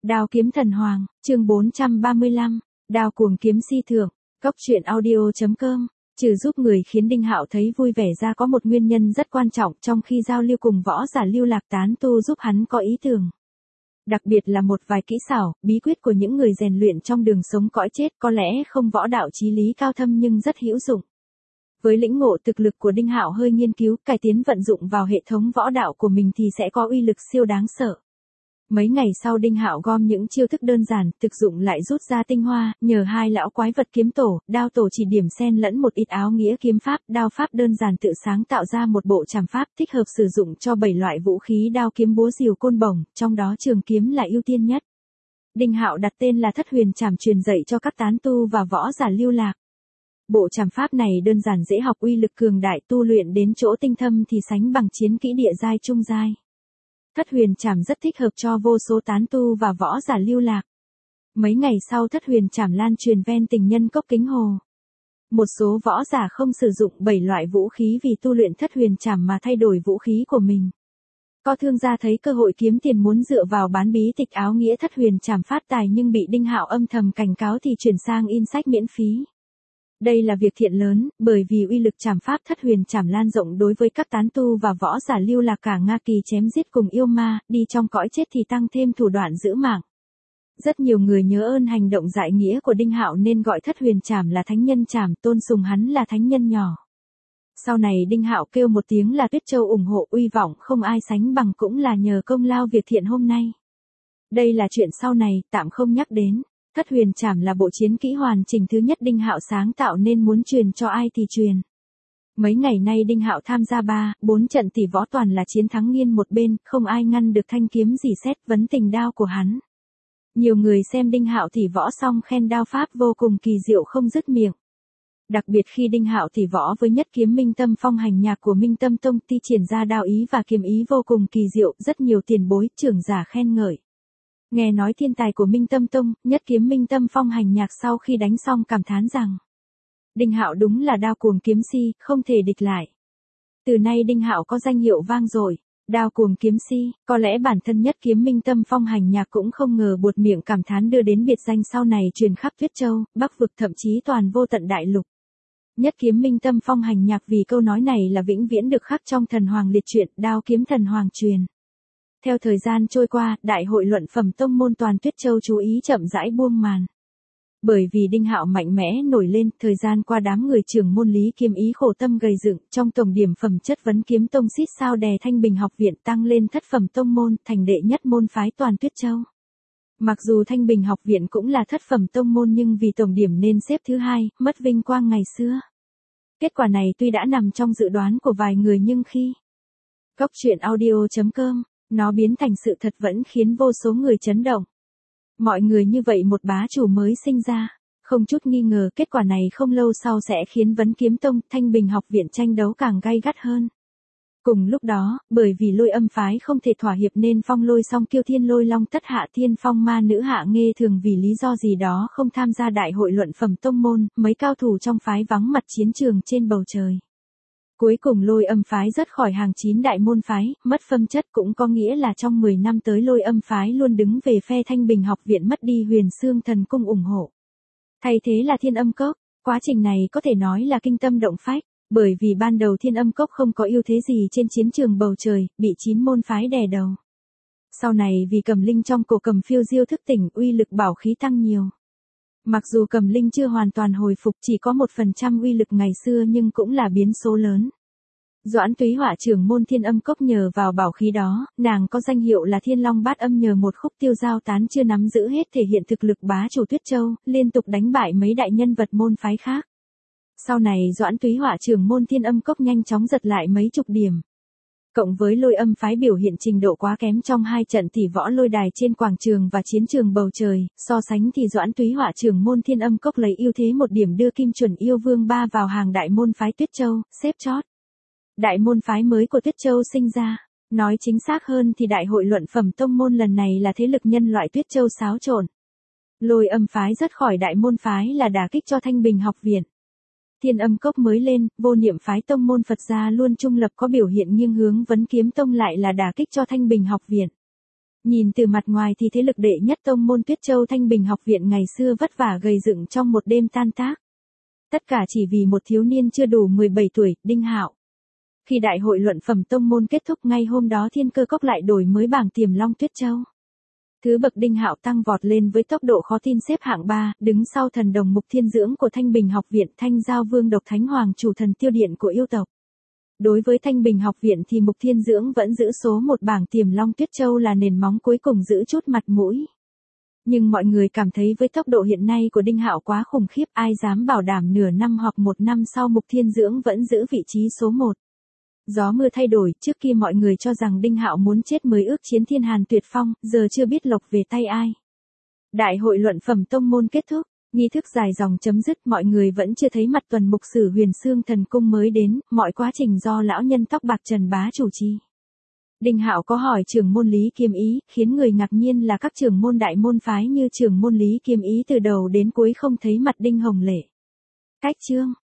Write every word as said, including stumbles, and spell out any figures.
Đao kiếm thần hoàng, chương bốn trăm ba mươi lăm, đao cuồng kiếm si thượng, cốc truyện audio chấm com. Trừ giúp người khiến Đinh Hạo thấy vui vẻ ra có một nguyên nhân rất quan trọng trong khi giao lưu cùng võ giả lưu lạc tán tu giúp hắn có ý tưởng. Đặc biệt là một vài kỹ xảo, bí quyết của những người rèn luyện trong đường sống cõi chết có lẽ không võ đạo chí lý cao thâm nhưng rất hữu dụng. Với lĩnh ngộ thực lực của Đinh Hạo hơi nghiên cứu, cải tiến vận dụng vào hệ thống võ đạo của mình thì sẽ có uy lực siêu đáng sợ. Mấy ngày sau Đinh Hạo gom những chiêu thức đơn giản, thực dụng lại rút ra tinh hoa, nhờ hai lão quái vật kiếm tổ, đao tổ chỉ điểm xen lẫn một ít áo nghĩa kiếm pháp, đao pháp đơn giản tự sáng tạo ra một bộ trảm pháp thích hợp sử dụng cho bảy loại vũ khí đao kiếm búa rìu côn bổng, trong đó trường kiếm là ưu tiên nhất. Đinh Hạo đặt tên là Thất Huyền Trảm truyền dạy cho các tán tu và võ giả lưu lạc. Bộ trảm pháp này đơn giản dễ học, uy lực cường đại, tu luyện đến chỗ tinh thâm thì sánh bằng chiến kỹ địa giai trung giai. Thất Huyền Trảm rất thích hợp cho vô số tán tu và võ giả lưu lạc. Mấy ngày sau Thất Huyền Trảm lan truyền ven tình nhân cốc Kính Hồ. Một số võ giả không sử dụng bảy loại vũ khí vì tu luyện Thất Huyền Trảm mà thay đổi vũ khí của mình. Có thương gia thấy cơ hội kiếm tiền muốn dựa vào bán bí tịch áo nghĩa Thất Huyền Trảm phát tài nhưng bị Đinh Hạo âm thầm cảnh cáo thì chuyển sang in sách miễn phí. Đây là việc thiện lớn, bởi vì uy lực trảm pháp Thất Huyền Trảm lan rộng đối với các tán tu và võ giả lưu lạc cả Nga Kỳ chém giết cùng yêu ma, đi trong cõi chết thì tăng thêm thủ đoạn giữ mạng. Rất nhiều người nhớ ơn hành động dại nghĩa của Đinh Hạo nên gọi Thất Huyền Trảm là thánh nhân trảm, tôn sùng hắn là thánh nhân nhỏ. Sau này Đinh Hạo kêu một tiếng là Tuyết Châu ủng hộ, uy vọng không ai sánh bằng, cũng là nhờ công lao việc thiện hôm nay. Đây là chuyện sau này, tạm không nhắc đến. Thất Huyền Trảm là bộ chiến kỹ hoàn chỉnh thứ nhất Đinh Hạo sáng tạo nên muốn truyền cho ai thì truyền. Mấy ngày nay Đinh Hạo tham gia ba, bốn trận tỷ võ toàn là chiến thắng nghiêng một bên, không ai ngăn được thanh kiếm dì xét vấn tình đao của hắn. Nhiều người xem Đinh Hạo tỷ võ xong khen đao pháp vô cùng kỳ diệu không dứt miệng. Đặc biệt khi Đinh Hạo tỷ võ với nhất kiếm Minh Tâm Phong hành nhạc của Minh Tâm Tông thi triển ra đao ý và kiếm ý vô cùng kỳ diệu, rất nhiều tiền bối, trưởng giả khen ngợi. Nghe nói thiên tài của Minh Tâm Tông, nhất kiếm Minh Tâm Phong hành nhạc sau khi đánh xong cảm thán rằng Đinh Hạo đúng là đao cuồng kiếm si, không thể địch lại. Từ nay Đinh Hạo có danh hiệu vang dội, đao cuồng kiếm si, có lẽ bản thân nhất kiếm Minh Tâm Phong hành nhạc cũng không ngờ buột miệng cảm thán đưa đến biệt danh sau này truyền khắp Tuyết Châu, Bắc vực thậm chí toàn vô tận đại lục. Nhất kiếm Minh Tâm Phong hành nhạc vì câu nói này là vĩnh viễn được khắc trong thần hoàng liệt truyện, đao kiếm thần hoàng truyền. Theo thời gian trôi qua, đại hội luận phẩm tông môn toàn Tuyết Châu chú ý chậm rãi buông màn. Bởi vì Đinh Hạo mạnh mẽ nổi lên, thời gian qua đám người trưởng môn Lý Kiếm Ý khổ tâm gầy dựng, trong tổng điểm phẩm chất vấn kiếm tông xít sao đè Thanh Bình học viện tăng lên thất phẩm tông môn, thành đệ nhất môn phái toàn Tuyết Châu. Mặc dù Thanh Bình học viện cũng là thất phẩm tông môn nhưng vì tổng điểm nên xếp thứ hai, mất vinh quang ngày xưa. Kết quả này tuy đã nằm trong dự đoán của vài người nhưng khi cốc truyện audio chấm com nó biến thành sự thật vẫn khiến vô số người chấn động. Mọi người như vậy một bá chủ mới sinh ra, không chút nghi ngờ kết quả này không lâu sau sẽ khiến Vấn Kiếm Tông, Thanh Bình học viện tranh đấu càng gay gắt hơn. Cùng lúc đó, bởi vì Lôi Âm phái không thể thỏa hiệp nên Phong Lôi Song Kiêu Thiên Lôi Long Tất Hạ Thiên Phong Ma Nữ Hạ Nghê thường vì lý do gì đó không tham gia đại hội luận phẩm tông môn, mấy cao thủ trong phái vắng mặt chiến trường trên bầu trời. Cuối cùng Lôi Âm phái rớt khỏi hàng chín đại môn phái, mất phẩm chất cũng có nghĩa là trong mười năm tới Lôi Âm phái luôn đứng về phe Thanh Bình học viện, mất đi Huyền Xương Thần Cung ủng hộ. Thay thế là Thiên Âm Cốc, quá trình này có thể nói là kinh tâm động phách, bởi vì ban đầu Thiên Âm Cốc không có ưu thế gì trên chiến trường bầu trời, bị chín môn phái đè đầu. Sau này vì cầm linh trong cổ cầm phiêu diêu thức tỉnh, uy lực bảo khí tăng nhiều. Mặc dù cầm linh chưa hoàn toàn hồi phục, chỉ có một phần trăm uy lực ngày xưa nhưng cũng là biến số lớn. Doãn Túy Họa trưởng môn Thiên Âm Cốc nhờ vào bảo khí đó, nàng có danh hiệu là Thiên Long Bát Âm nhờ một khúc tiêu giao tán chưa nắm giữ hết thể hiện thực lực bá chủ Tuyết Châu, liên tục đánh bại mấy đại nhân vật môn phái khác. Sau này Doãn Túy Họa trưởng môn Thiên Âm Cốc nhanh chóng giật lại mấy chục điểm. Cộng với Lôi Âm phái biểu hiện trình độ quá kém trong hai trận tỷ võ lôi đài trên quảng trường và chiến trường bầu trời, so sánh thì Doãn Túy Họa trưởng môn Thiên Âm Cốc lấy ưu thế một điểm đưa Kim Chuẩn Yêu Vương ba vào hàng đại môn phái Tuyết Châu, xếp chót. Đại môn phái mới của Tuyết Châu sinh ra, nói chính xác hơn thì đại hội luận phẩm tông môn lần này là thế lực nhân loại Tuyết Châu xáo trộn. Lôi Âm phái rớt khỏi đại môn phái là đả kích cho Thanh Bình học viện. Thiên Âm Cốc mới lên, vô niệm phái tông môn Phật gia luôn trung lập có biểu hiện nghiêng hướng Vấn Kiếm Tông lại là đả kích cho Thanh Bình học viện. Nhìn từ mặt ngoài thì thế lực đệ nhất tông môn Tuyết Châu Thanh Bình học viện ngày xưa vất vả gầy dựng trong một đêm tan tác. Tất cả chỉ vì một thiếu niên chưa đủ mười bảy tuổi, Đinh Hạo. Khi đại hội luận phẩm tông môn kết thúc ngay hôm đó Thiên Cơ Cốc lại đổi mới bảng Tiềm Long Tuyết Châu. Thứ bậc Đinh Hạo tăng vọt lên với tốc độ khó tin xếp hạng ba, đứng sau thần đồng Mục Thiên Dưỡng của Thanh Bình học viện, Thanh Giao Vương Độc Thánh Hoàng chủ thần tiêu điện của yêu tộc. Đối với Thanh Bình học viện thì Mục Thiên Dưỡng vẫn giữ số một bảng Tiềm Long Tuyết Châu là nền móng cuối cùng giữ chút mặt mũi. Nhưng mọi người cảm thấy với tốc độ hiện nay của Đinh Hạo quá khủng khiếp, ai dám bảo đảm nửa năm hoặc một năm sau Mục Thiên Dưỡng vẫn giữ vị trí số một. Gió mưa thay đổi, trước kia mọi người cho rằng Đinh Hạo muốn chết mới ước chiến Thiên Hàn Tuyệt Phong, giờ chưa biết lộc về tay ai. Đại hội luận phẩm tông môn kết thúc, nghi thức dài dòng chấm dứt, mọi người vẫn chưa thấy mặt tuần mục sử Huyền Xương Thần Cung mới đến, mọi quá trình do lão nhân tóc bạc Trần Bá chủ trì. Đinh Hạo có hỏi trưởng môn Lý Kiếm Ý, khiến người ngạc nhiên là các trưởng môn đại môn phái như trưởng môn Lý Kiếm Ý từ đầu đến cuối không thấy mặt Đinh Hồng Lệ. Cách chương